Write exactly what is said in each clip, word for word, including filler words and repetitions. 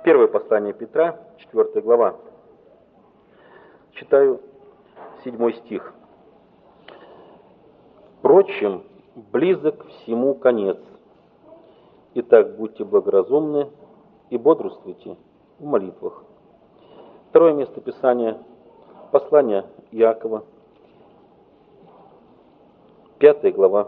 Первое послание Петра, четвёртая глава. Читаю седьмой стих. «Впрочем, близок всему конец. Итак, будьте благоразумны и бодрствуйте в молитвах». Второе место Писания, послание Иакова, пятая глава,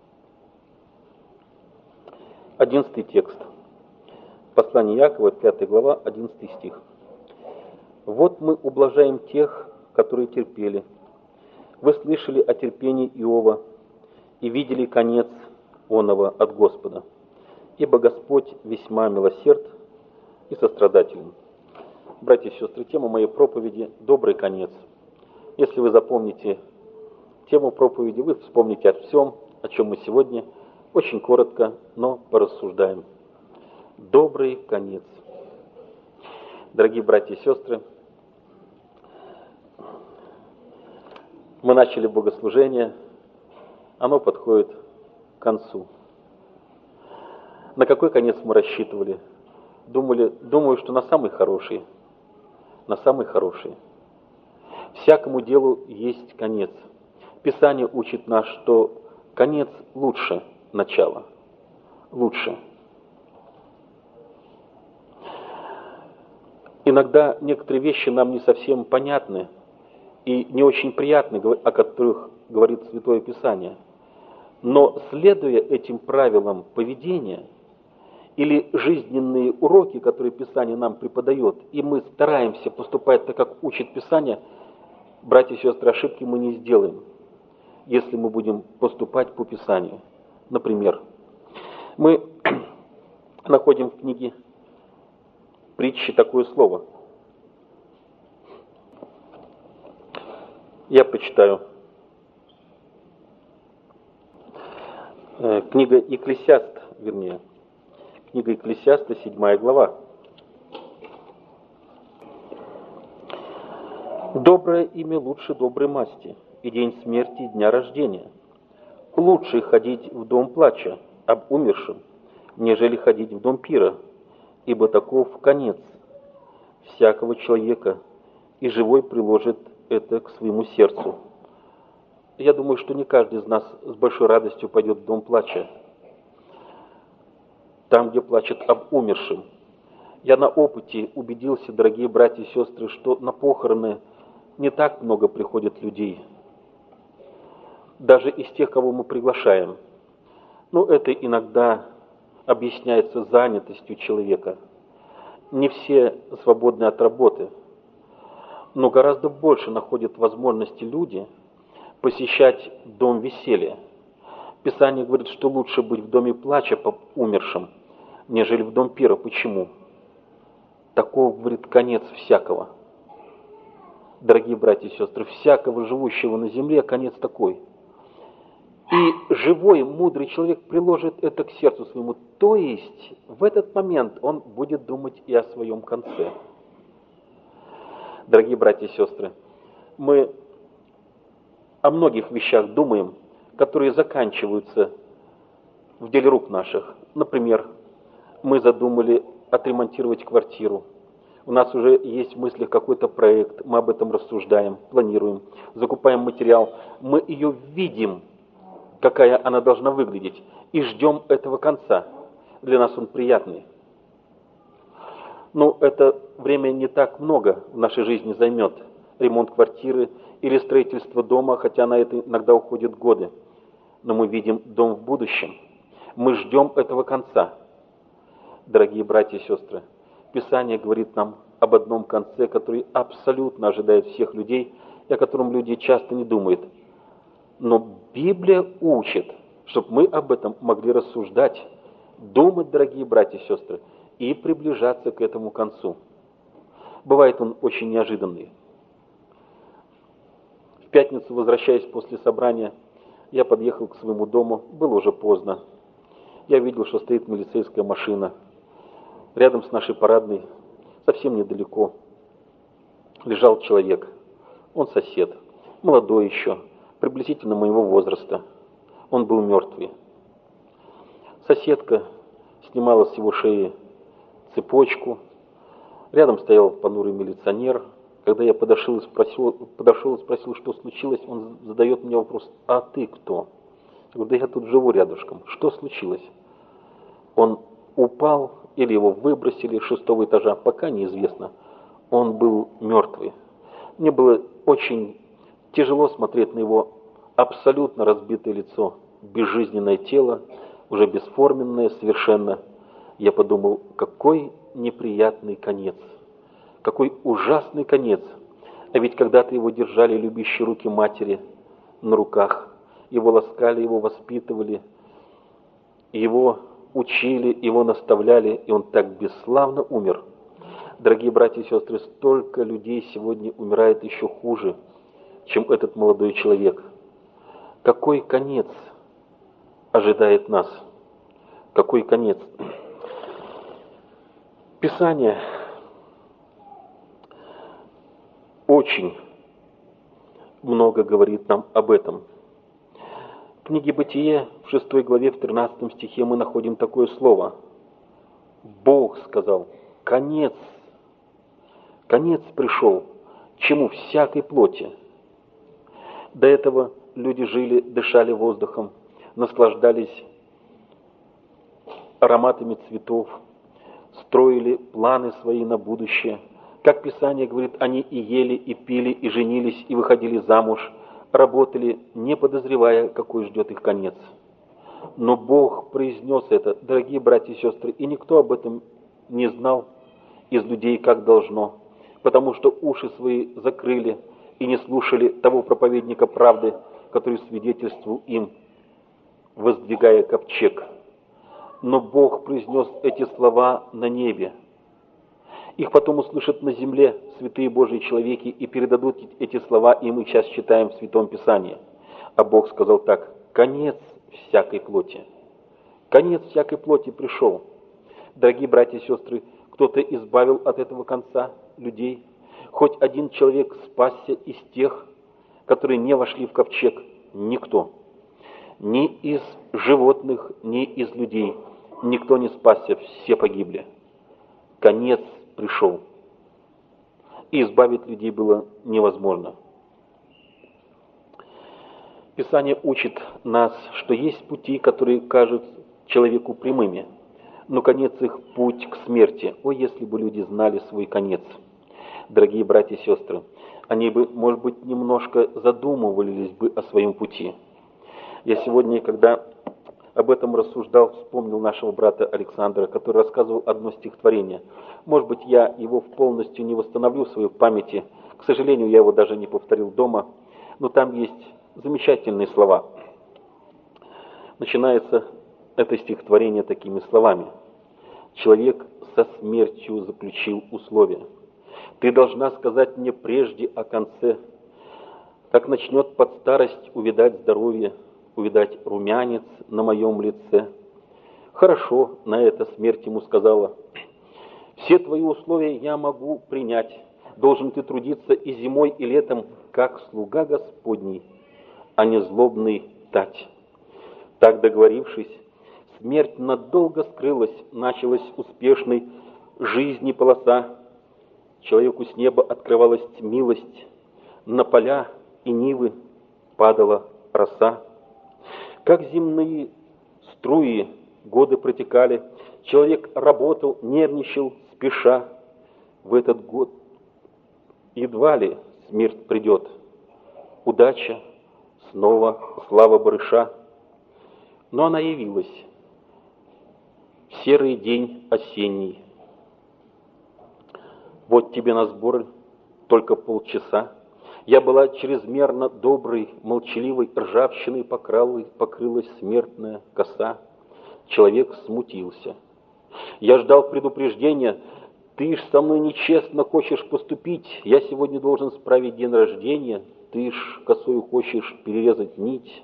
одиннадцатый текст. Послание Иакова, пятая глава, одиннадцатый стих. «Вот мы ублажаем тех, которые терпели. Вы слышали о терпении Иова и видели конец оного от Господа. Ибо Господь весьма милосерд и сострадателен». Братья и сестры, тема моей проповеди – «Добрый конец». Если вы запомните тему проповеди, вы вспомните о всем, о чем мы сегодня очень коротко, но порассуждаем. Добрый конец. Дорогие братья и сестры, мы начали богослужение, оно подходит к концу. На какой конец мы рассчитывали? Думали, думаю, что на самый хороший. На самый хороший. Всякому делу есть конец. Писание учит нас, что конец лучше начала. Лучше. Иногда некоторые вещи нам не совсем понятны и не очень приятны, о которых говорит Святое Писание. Но следуя этим правилам поведения или жизненные уроки, которые Писание нам преподает, и мы стараемся поступать так, как учит Писание, братья и сестры, ошибки мы не сделаем, если мы будем поступать по Писанию. Например, мы находим в книге Притчи такое слово. Я прочитаю. Книга Екклесиаст, вернее. Книга Екклесиаста, седьмая глава. «Доброе имя лучше доброй масти, и день смерти, и дня рождения. Лучше ходить в дом плача об умершем, нежели ходить в дом пира, ибо таков конец всякого человека, и живой приложит это к своему сердцу». Я думаю, что не каждый из нас с большой радостью пойдет в дом плача, там, где плачет об умершем. Я на опыте убедился, дорогие братья и сестры, что на похороны не так много приходит людей, даже из тех, кого мы приглашаем. Но это иногда объясняется занятостью человека. Не все свободны от работы, но гораздо больше находят возможности люди посещать дом веселья. Писание говорит, что лучше быть в доме плача по умершим, нежели в дом пира. Почему? Таков, говорит, конец всякого. Дорогие братья и сестры, всякого живущего на земле конец такой. И живой, мудрый человек приложит это к сердцу своему. То есть в этот момент он будет думать и о своем конце. Дорогие братья и сестры, мы о многих вещах думаем, которые заканчиваются в деле рук наших. Например, мы задумали отремонтировать квартиру. У нас уже есть в мыслях какой-то проект, мы об этом рассуждаем, планируем, закупаем материал. Мы ее видим, какая она должна выглядеть, и ждем этого конца. Для нас он приятный. Но это время не так много в нашей жизни займет. Ремонт квартиры или строительство дома, хотя на это иногда уходят годы. Но мы видим дом в будущем. Мы ждем этого конца. Дорогие братья и сестры, Писание говорит нам об одном конце, который абсолютно ожидает всех людей, и о котором люди часто не думают. Но Библия учит, чтобы мы об этом могли рассуждать, думать, дорогие братья и сестры, и приближаться к этому концу. Бывает он очень неожиданный. В пятницу, возвращаясь после собрания, я подъехал к своему дому, было уже поздно. Я видел, что стоит милицейская машина. Рядом с нашей парадной, совсем недалеко, лежал человек. Он сосед, молодой еще, приблизительно моего возраста. Он был мертвый. Соседка снимала с его шеи цепочку, Рядом стоял понурый милиционер. Когда я подошел и спросил, подошел и спросил, что случилось, он задает мне вопрос: «А ты кто?» Я говорю: «Да я тут живу рядышком. Что случилось?» Он упал или его выбросили с шестого этажа, пока неизвестно. Он был мертвый. Мне было очень тяжело смотреть на его абсолютно разбитое лицо, безжизненное тело, уже бесформенное совершенно. Я подумал, какой неприятный конец, какой ужасный конец. А ведь когда-то его держали любящие руки матери на руках, его ласкали, его воспитывали, его учили, его наставляли, и он так бесславно умер. Дорогие братья и сестры, столько людей сегодня умирает еще хуже, чем этот молодой человек. Какой конец ожидает нас? Какой конец? Писание очень много говорит нам об этом. В книге «Бытие» в шестой главе, в тринадцатом стихе мы находим такое слово. Бог сказал: конец, конец пришел, чему? Всякой плоти. До этого люди жили, дышали воздухом, наслаждались ароматами цветов, строили планы свои на будущее. Как Писание говорит, они и ели, и пили, и женились, и выходили замуж, работали, не подозревая, какой ждет их конец. Но Бог произнес это, дорогие братья и сестры, и никто об этом не знал из людей, как должно, потому что уши свои закрыли и не слушали того проповедника правды, который свидетельствовал им, воздвигая ковчег. Но Бог произнес эти слова на небе. Их потом услышат на земле святые Божьи человеки и передадут эти слова, и мы сейчас читаем в Святом Писании. А Бог сказал так: конец всякой плоти. Конец всякой плоти пришел. Дорогие братья и сестры, кто-то избавил от этого конца людей. Хоть один человек спасся из тех, которые не вошли в ковчег. Никто. Ни из животных, ни из людей. Никто не спасся, все погибли. Конец пришел. И избавить людей было невозможно. Писание учит нас, что есть пути, которые кажутся человеку прямыми, но конец их — путь к смерти. О, если бы люди знали свой конец! Дорогие братья и сестры, они бы, может быть, немножко задумывались бы о своем пути. Я сегодня, когда об этом рассуждал, вспомнил нашего брата Александра, который рассказывал одно стихотворение. Может быть, я его полностью не восстановлю в своей памяти. К сожалению, я его даже не повторил дома. Но там есть замечательные слова. Начинается это стихотворение такими словами. «Человек со смертью заключил условие. Ты должна сказать мне прежде о конце, как начнет под старость увядать здоровье, увидать румянец на моем лице». Хорошо, на это смерть ему сказала. Все твои условия я могу принять. Должен ты трудиться и зимой, и летом, как слуга Господний, а не злобный тать. Так договорившись, смерть надолго скрылась, началась успешной жизни полоса. Человеку с неба открывалась милость, на поля и нивы падала роса. Как земные струи годы протекали, человек работал, нервничал, спеша. В этот год едва ли смерть придет. Удача, снова слава барыша. Но она явилась в серый день осенний. Вот тебе на сборы только полчаса. Я была чрезмерно доброй, молчаливой, ржавчиной покрылась, покрылась смертная коса. Человек смутился. Я ждал предупреждения. Ты ж со мной нечестно хочешь поступить. Я сегодня должен справить день рождения. Ты ж косою хочешь перерезать нить.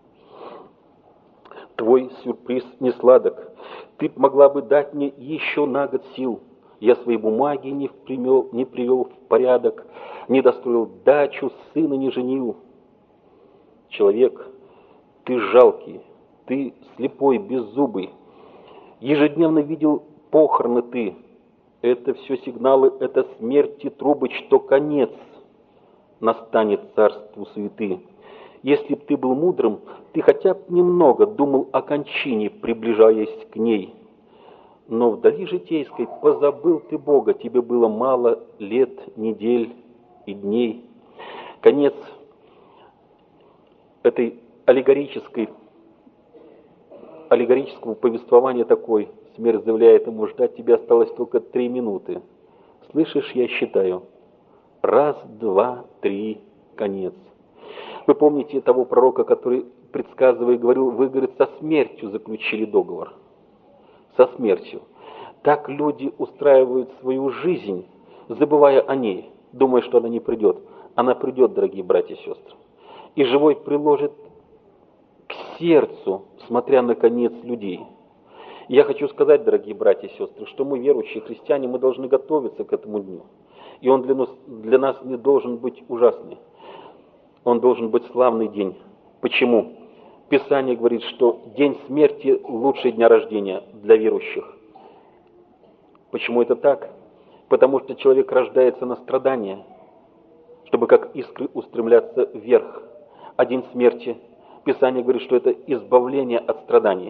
Твой сюрприз не сладок. Ты могла бы дать мне еще на год сил. Я свои бумаги не, впрямел, не привел в порядок, не достроил дачу, сына не женил. Человек, ты жалкий, ты слепой, беззубый. Ежедневно видел похороны ты. Это все сигналы, это смерти трубы, что конец настанет царству суеты. Если б ты был мудрым, ты хотя бы немного думал о кончине, приближаясь к ней. Но вдали житейской позабыл ты Бога, тебе было мало лет, недель и дней. Конец этой аллегорической, аллегорического повествования такой: смерть заявляет ему, ждать тебе осталось только три минуты. Слышишь, я считаю. Раз, два, три, конец. Вы помните того пророка, который, предсказывая, говорил: вы, говорит, со смертью заключили договор. Со смертью. Так люди устраивают свою жизнь, забывая о ней, думая, что она не придет. Она придет, дорогие братья и сестры. И живой приложит к сердцу, смотря на конец людей. Я хочу сказать, дорогие братья и сестры, что мы, верующие христиане, мы должны готовиться к этому дню. И он для нас, для нас не должен быть ужасный. Он должен быть славный день. Почему? Писание говорит, что день смерти лучше дня рождения для верующих. Почему это так? Потому что человек рождается на страдания, чтобы как искры устремляться вверх. А день смерти, Писание говорит, что это избавление от страданий.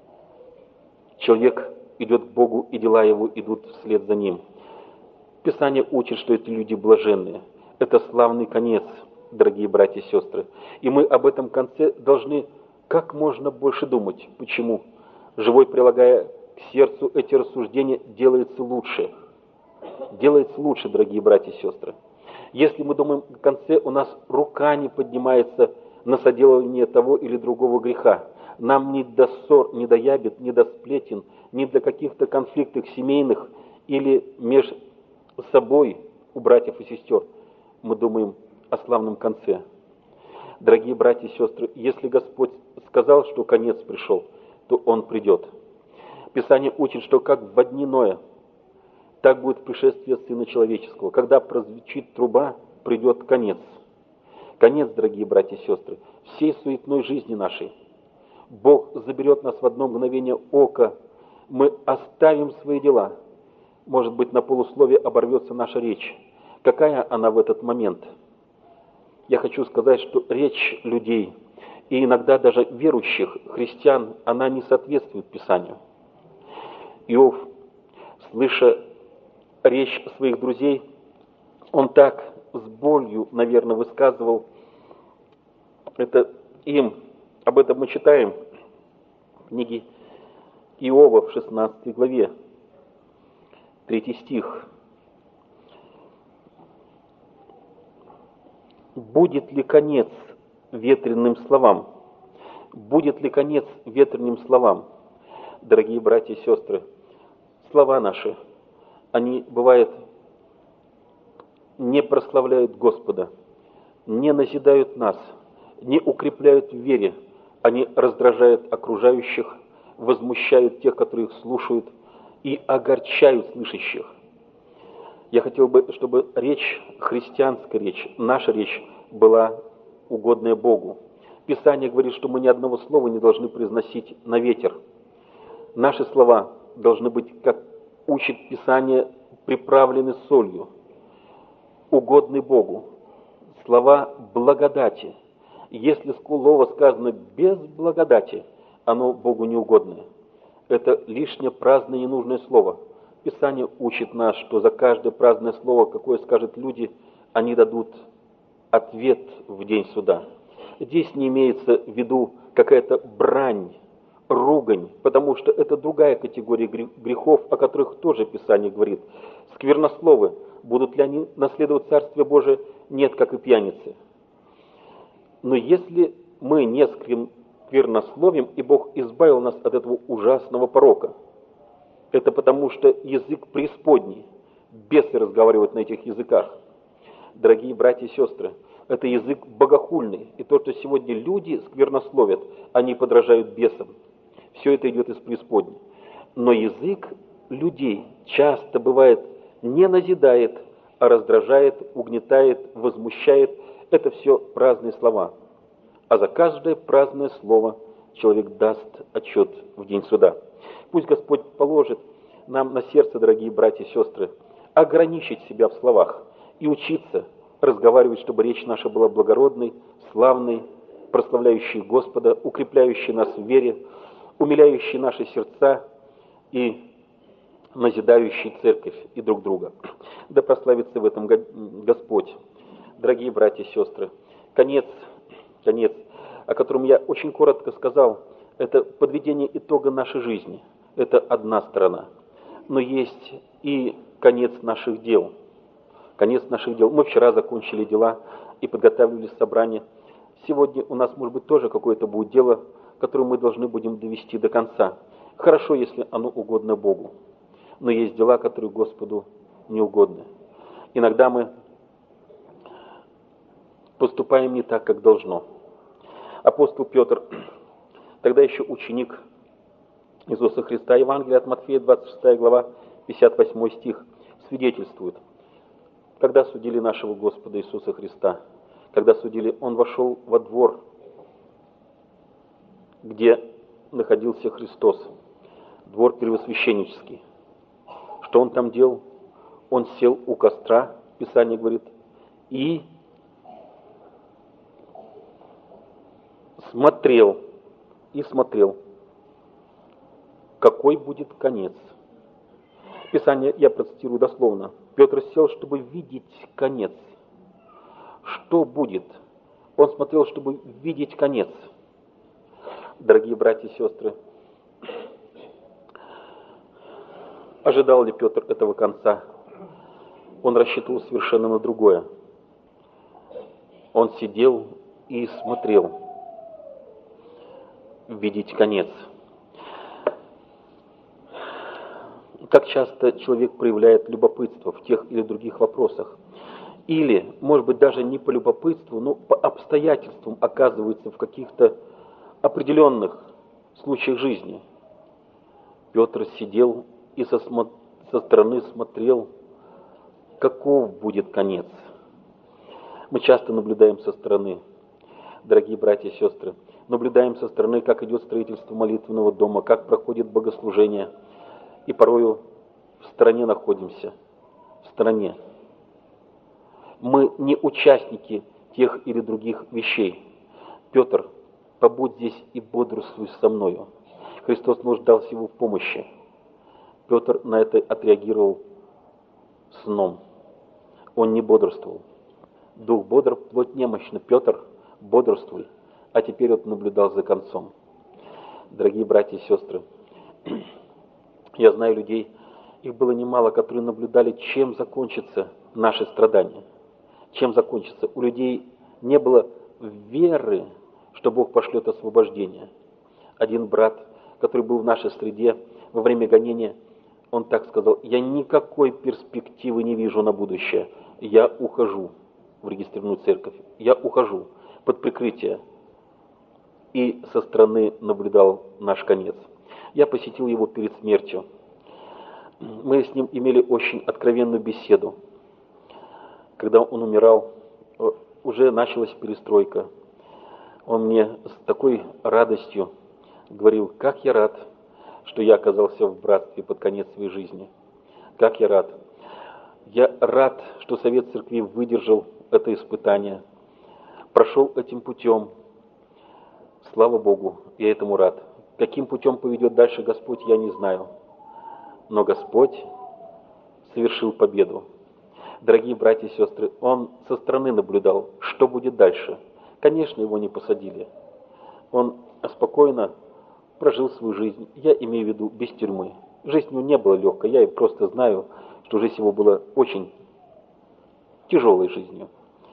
Человек идет к Богу, и дела его идут вслед за ним. Писание учит, что эти люди блаженные. Это славный конец, дорогие братья и сестры. И мы об этом конце должны как можно больше думать. Почему? Живой, прилагая к сердцу эти рассуждения, делается лучше. Делается лучше, дорогие братья и сестры. Если мы думаем о конце, у нас рука не поднимается на соделывание того или другого греха. Нам не до ссор, не до ябед, не до сплетен, не до каких-то конфликтов семейных или между собой у братьев и сестер. Мы думаем о славном конце. Дорогие братья и сестры, если Господь сказал, что конец пришел, то Он придет. Писание учит, что как в дни Ноя, так будет пришествие Сына Человеческого. Когда прозвучит труба, придет конец. Конец, дорогие братья и сестры, всей суетной жизни нашей. Бог заберет нас в одно мгновение ока. Мы оставим свои дела. Может быть, на полусловие оборвется наша речь. Какая она в этот момент? Я хочу сказать, что речь людей, и иногда даже верующих христиан, она не соответствует Писанию. Иов, слыша речь своих друзей, он так с болью, наверное, высказывал это им. Об этом мы читаем в книге Иова в шестнадцатой главе, третий стих. «Будет ли конец ветреным словам? Будет ли конец ветреным словам?» Дорогие братья и сестры, слова наши, они, бывает, не прославляют Господа, не назидают нас, не укрепляют в вере. Они раздражают окружающих, возмущают тех, которые их слушают, и огорчают слышащих. Я хотел бы, чтобы речь, христианская речь, наша речь была угодная Богу. Писание говорит, что мы ни одного слова не должны произносить на ветер. Наши слова должны быть, как учит Писание, приправлены солью, угодны Богу. Слова благодати. Если слово сказано без благодати, оно Богу неугодное. Это лишнее праздное ненужное слово. Писание учит нас, что за каждое праздное слово, какое скажут люди, они дадут ответ в день суда. Здесь не имеется в виду какая-то брань, ругань, потому что это другая категория грехов, о которых тоже Писание говорит. Сквернословы, будут ли они наследовать Царствие Божие? Нет, как и пьяницы. Но если мы не сквернословим, и Бог избавил нас от этого ужасного порока, это потому, что язык преисподней, бесы разговаривают на этих языках. Дорогие братья и сестры, это язык богохульный. И то, что сегодня люди сквернословят, они подражают бесам. Все это идет из преисподней. Но язык людей часто бывает не назидает, а раздражает, угнетает, возмущает. Это все праздные слова. А за каждое праздное слово человек даст отчет в день суда. Пусть Господь положит нам на сердце, дорогие братья и сестры, ограничить себя в словах и учиться разговаривать, чтобы речь наша была благородной, славной, прославляющей Господа, укрепляющей нас в вере, умиляющей наши сердца и назидающей церковь и друг друга. Да прославится в этом Господь. Дорогие братья и сестры, конец, конец, о котором я очень коротко сказал, это подведение итога нашей жизни. Это одна сторона. Но есть и конец наших дел. Конец наших дел. Мы вчера закончили дела и подготавливали собрание. Сегодня у нас, может быть, тоже какое-то будет дело, которое мы должны будем довести до конца. Хорошо, если оно угодно Богу. Но есть дела, которые Господу не угодны. Иногда мы поступаем не так, как должно. Апостол Петр, тогда еще ученик Иисуса Христа, Евангелие от Матфея, двадцать шестая глава, пятьдесят восьмой стих, свидетельствует. Когда судили нашего Господа Иисуса Христа, когда судили, Он вошел во двор, где находился Христос, двор первосвященнический. Что Он там делал? Он сел у костра, Писание говорит, и смотрел, и смотрел, какой будет конец. Писание я процитирую дословно. Петр сел, чтобы видеть конец. Что будет? Он смотрел, чтобы видеть конец. Дорогие братья и сестры, ожидал ли Петр этого конца? Он рассчитывал совершенно на другое. Он сидел и смотрел видеть конец. Как часто человек проявляет любопытство в тех или других вопросах. Или, может быть, даже не по любопытству, но по обстоятельствам оказывается в каких-то определенных случаях жизни. Петр сидел и со, со стороны смотрел, каков будет конец. Мы часто наблюдаем со стороны, дорогие братья и сестры, наблюдаем со стороны, как идет строительство молитвенного дома, как проходит богослужение, и порою в стороне находимся, в стороне. Мы не участники тех или других вещей. Петр, побудь здесь и бодрствуй со мною. Христос нуждался его в помощи. Петр на это отреагировал сном. Он не бодрствовал. Дух бодр, плоть немощна. Петр, бодрствуй. А теперь он наблюдал за концом. Дорогие братья и сестры, я знаю людей, их было немало, которые наблюдали, чем закончатся наши страдания. Чем закончится. У людей не было веры, что Бог пошлет освобождение. Один брат, который был в нашей среде во время гонения, он так сказал: я никакой перспективы не вижу на будущее. Я ухожу в регистрированную церковь. Я ухожу под прикрытие. И со стороны наблюдал наш конец. Я посетил его перед смертью. Мы с ним имели очень откровенную беседу. Когда он умирал, уже началась перестройка. Он мне с такой радостью говорил: как я рад, что я оказался в братстве под конец своей жизни. Как я рад. Я рад, что Совет Церкви выдержал это испытание, прошел этим путем. Слава Богу, я этому рад. Каким путем поведет дальше Господь, я не знаю. Но Господь совершил победу. Дорогие братья и сестры, он со стороны наблюдал, что будет дальше. Конечно, его не посадили. Он спокойно прожил свою жизнь. Я имею в виду без тюрьмы. Жизнь у него не была легкой. Я просто знаю, что жизнь его была очень тяжелой жизнью.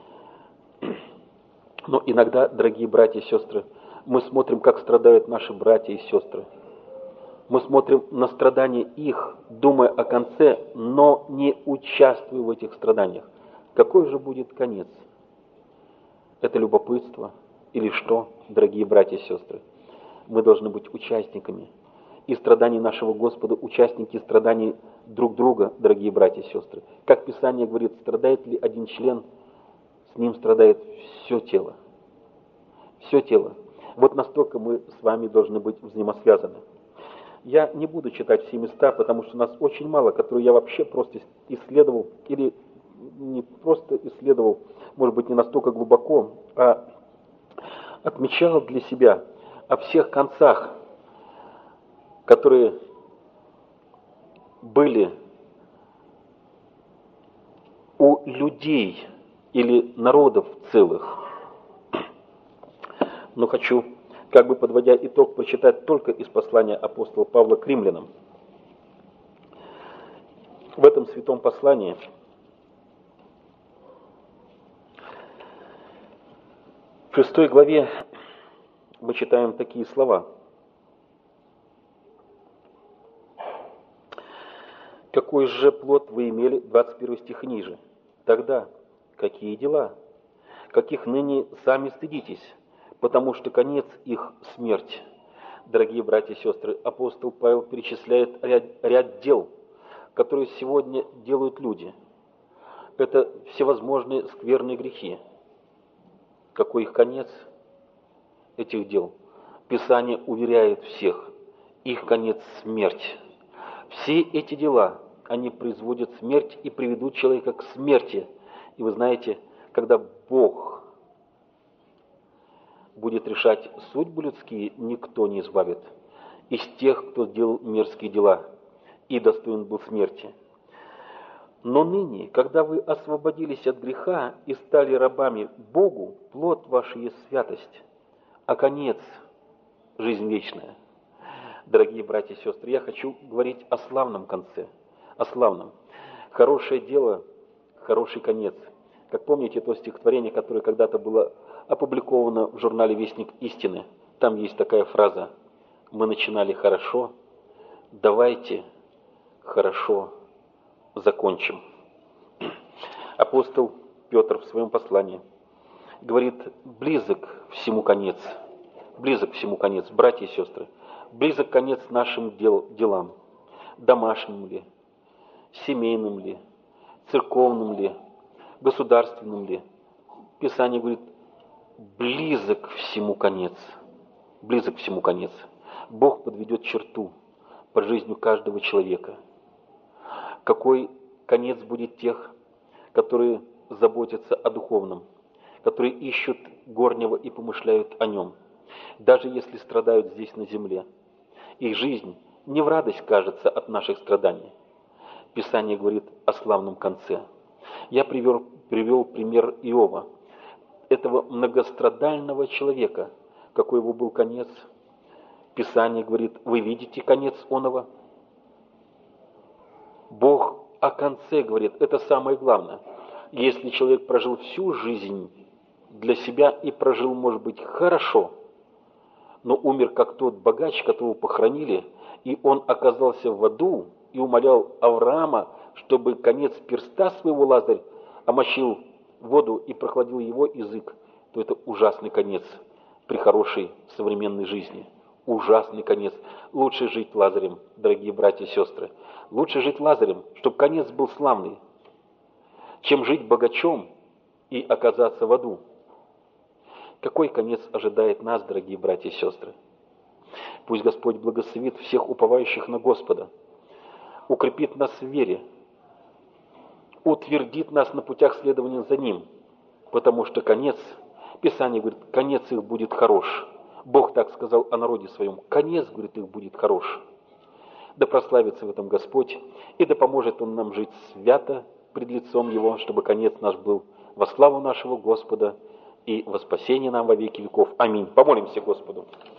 Но иногда, дорогие братья и сестры, мы смотрим, как страдают наши братья и сестры. Мы смотрим на страдания их, думая о конце, но не участвуя в этих страданиях. Какой же будет конец? Это любопытство или что, дорогие братья и сестры? Мы должны быть участниками и страданий нашего Господа, участники страданий друг друга, дорогие братья и сестры. Как Писание говорит, страдает ли один член, с ним страдает все тело. Все тело. Вот настолько мы с вами должны быть взаимосвязаны. Я не буду читать все места, потому что у нас очень мало, которые я вообще просто исследовал, или не просто исследовал, может быть, не настолько глубоко, а отмечал для себя о всех концах, которые были у людей или народов целых. Но хочу, как бы подводя итог, прочитать только из послания апостола Павла к римлянам. В этом святом послании в шестой главе мы читаем такие слова. «Какой же плод вы имели?» двадцать первый стих ниже. «Тогда какие дела? Каких ныне сами стыдитесь, потому что конец их – смерть». Дорогие братья и сестры, апостол Павел перечисляет ряд, ряд дел, которые сегодня делают люди. Это всевозможные скверные грехи. Какой их конец этих дел? Писание уверяет всех, их конец – смерть. Все эти дела, они производят смерть и приведут человека к смерти. И вы знаете, когда Бог будет решать судьбы людские, никто не избавит из тех, кто делал мерзкие дела и достоин был смерти. Но ныне, когда вы освободились от греха и стали рабами Богу, плод ваш есть святость, а конец – жизнь вечная. Дорогие братья и сестры, я хочу говорить о славном конце, о славном. Хорошее дело, хороший конец. Как помните то стихотворение, которое когда-то было опубликовано в журнале «Вестник истины», там есть такая фраза: «Мы начинали хорошо, давайте хорошо закончим». Апостол Петр в своем послании говорит: близок всему конец, близок всему конец, братья и сестры, близок конец нашим дел, делам, домашним ли, семейным ли, церковным ли, государственным ли. Писание говорит: близок всему конец, близок всему конец. Бог подведет черту по жизни каждого человека. Какой конец будет тех, которые заботятся о духовном, которые ищут горнего и помышляют о нем, даже если страдают здесь на земле. Их жизнь не в радость кажется от наших страданий. Писание говорит о славном конце. Я привел, привел пример Иова, этого многострадального человека. Какой его был конец? Писание говорит: вы видите конец оного? Бог о конце говорит, это самое главное. Если человек прожил всю жизнь для себя и прожил, может быть, хорошо, но умер как тот богач, которого похоронили, и он оказался в аду и умолял Авраама, чтобы конец перста своего Лазарь омочил в воду и прохладил его язык, то это ужасный конец при хорошей современной жизни. Ужасный конец. Лучше жить Лазарем, дорогие братья и сестры. Лучше жить Лазарем, чтобы конец был славный, чем жить богачом и оказаться в аду. Какой конец ожидает нас, дорогие братья и сестры? Пусть Господь благословит всех уповающих на Господа, укрепит нас в вере, утвердит нас на путях следования за Ним, потому что конец, Писание говорит, конец их будет хорош. Бог так сказал о народе своем: конец, говорит, их будет хорош. Да прославится в этом Господь, и да поможет Он нам жить свято пред лицом Его, чтобы конец наш был во славу нашего Господа и во спасение нам во веки веков. Аминь. Помолимся Господу.